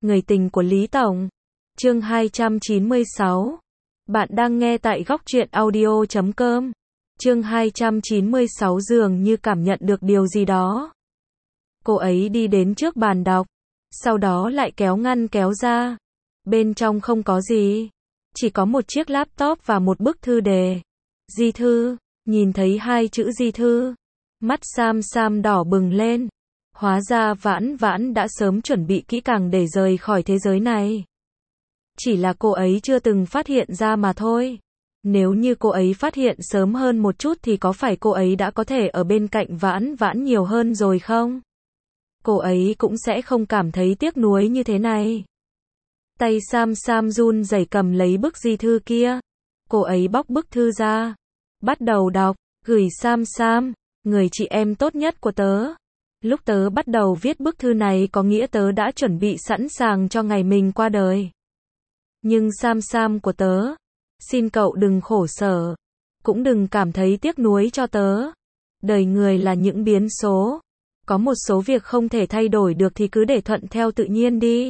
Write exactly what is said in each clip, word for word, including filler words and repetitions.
Người tình của Lý Tổng. Chương hai trăm chín mươi sáu. Bạn đang nghe tại góc truyện audio chấm com. Chương hai trăm chín mươi sáu dường như cảm nhận được điều gì đó. Cô ấy đi đến trước bàn đọc, sau đó lại kéo ngăn kéo ra. Bên trong không có gì, chỉ có một chiếc laptop và một bức thư đề. Di thư, nhìn thấy hai chữ di thư, mắt Sam Sam đỏ bừng lên. Hóa ra Vãn Vãn đã sớm chuẩn bị kỹ càng để rời khỏi thế giới này. Chỉ là cô ấy chưa từng phát hiện ra mà thôi. Nếu như cô ấy phát hiện sớm hơn một chút thì có phải cô ấy đã có thể ở bên cạnh Vãn Vãn nhiều hơn rồi không? Cô ấy cũng sẽ không cảm thấy tiếc nuối như thế này. Tay Sam Sam run rẩy cầm lấy bức di thư kia. Cô ấy bóc bức thư ra, bắt đầu đọc, gửi Sam Sam, người chị em tốt nhất của tớ. Lúc tớ bắt đầu viết bức thư này có nghĩa tớ đã chuẩn bị sẵn sàng cho ngày mình qua đời. Nhưng Sam Sam của tớ, xin cậu đừng khổ sở, cũng đừng cảm thấy tiếc nuối cho tớ. Đời người là những biến số, có một số việc không thể thay đổi được thì cứ để thuận theo tự nhiên đi.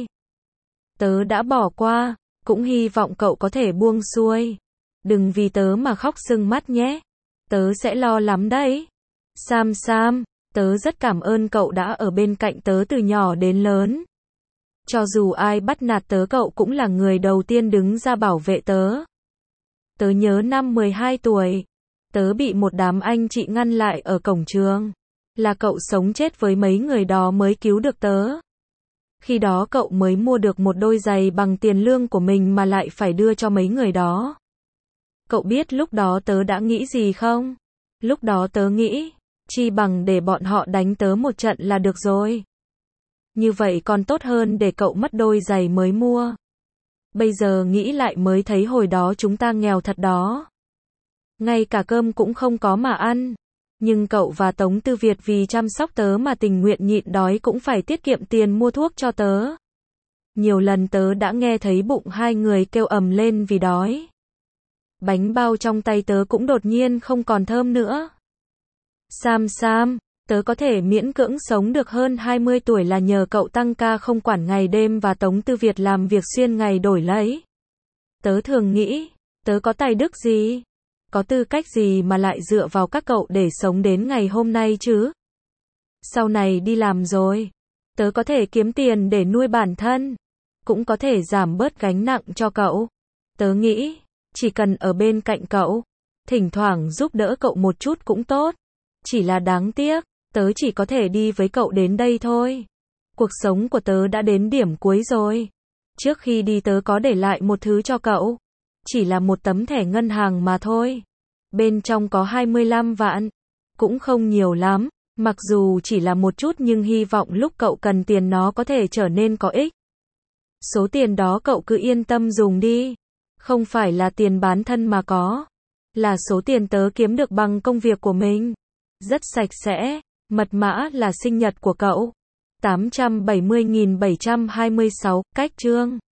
Tớ đã bỏ qua, cũng hy vọng cậu có thể buông xuôi. Đừng vì tớ mà khóc sưng mắt nhé. Tớ sẽ lo lắm đấy. Sam Sam, tớ rất cảm ơn cậu đã ở bên cạnh tớ từ nhỏ đến lớn. Cho dù ai bắt nạt tớ cậu cũng là người đầu tiên đứng ra bảo vệ tớ. Tớ nhớ năm mười hai tuổi, tớ bị một đám anh chị ngăn lại ở cổng trường. Là cậu sống chết với mấy người đó mới cứu được tớ. Khi đó cậu mới mua được một đôi giày bằng tiền lương của mình mà lại phải đưa cho mấy người đó. Cậu biết lúc đó tớ đã nghĩ gì không? Lúc đó tớ nghĩ, chi bằng để bọn họ đánh tớ một trận là được rồi. Như vậy còn tốt hơn để cậu mất đôi giày mới mua. Bây giờ nghĩ lại mới thấy hồi đó chúng ta nghèo thật đó. Ngay cả cơm cũng không có mà ăn. Nhưng cậu và Tống Tư Việt vì chăm sóc tớ mà tình nguyện nhịn đói cũng phải tiết kiệm tiền mua thuốc cho tớ. Nhiều lần tớ đã nghe thấy bụng hai người kêu ầm lên vì đói. Bánh bao trong tay tớ cũng đột nhiên không còn thơm nữa. Sam Sam, tớ có thể miễn cưỡng sống được hơn hai mươi tuổi là nhờ cậu tăng ca không quản ngày đêm và Tống Tư Việt làm việc xuyên ngày đổi lấy. Tớ thường nghĩ, tớ có tài đức gì? Có tư cách gì mà lại dựa vào các cậu để sống đến ngày hôm nay chứ? Sau này đi làm rồi, tớ có thể kiếm tiền để nuôi bản thân, cũng có thể giảm bớt gánh nặng cho cậu. Tớ nghĩ, chỉ cần ở bên cạnh cậu, thỉnh thoảng giúp đỡ cậu một chút cũng tốt. Chỉ là đáng tiếc, tớ chỉ có thể đi với cậu đến đây thôi. Cuộc sống của tớ đã đến điểm cuối rồi. Trước khi đi tớ có để lại một thứ cho cậu. Chỉ là một tấm thẻ ngân hàng mà thôi. Bên trong có hai mươi lăm vạn. Cũng không nhiều lắm. Mặc dù chỉ là một chút nhưng hy vọng lúc cậu cần tiền nó có thể trở nên có ích. Số tiền đó cậu cứ yên tâm dùng đi. Không phải là tiền bán thân mà có. Là số tiền tớ kiếm được bằng công việc của mình. Rất sạch sẽ. Mật mã là sinh nhật của cậu. tám trăm bảy mươi nghìn bảy trăm hai mươi sáu. Cách chương.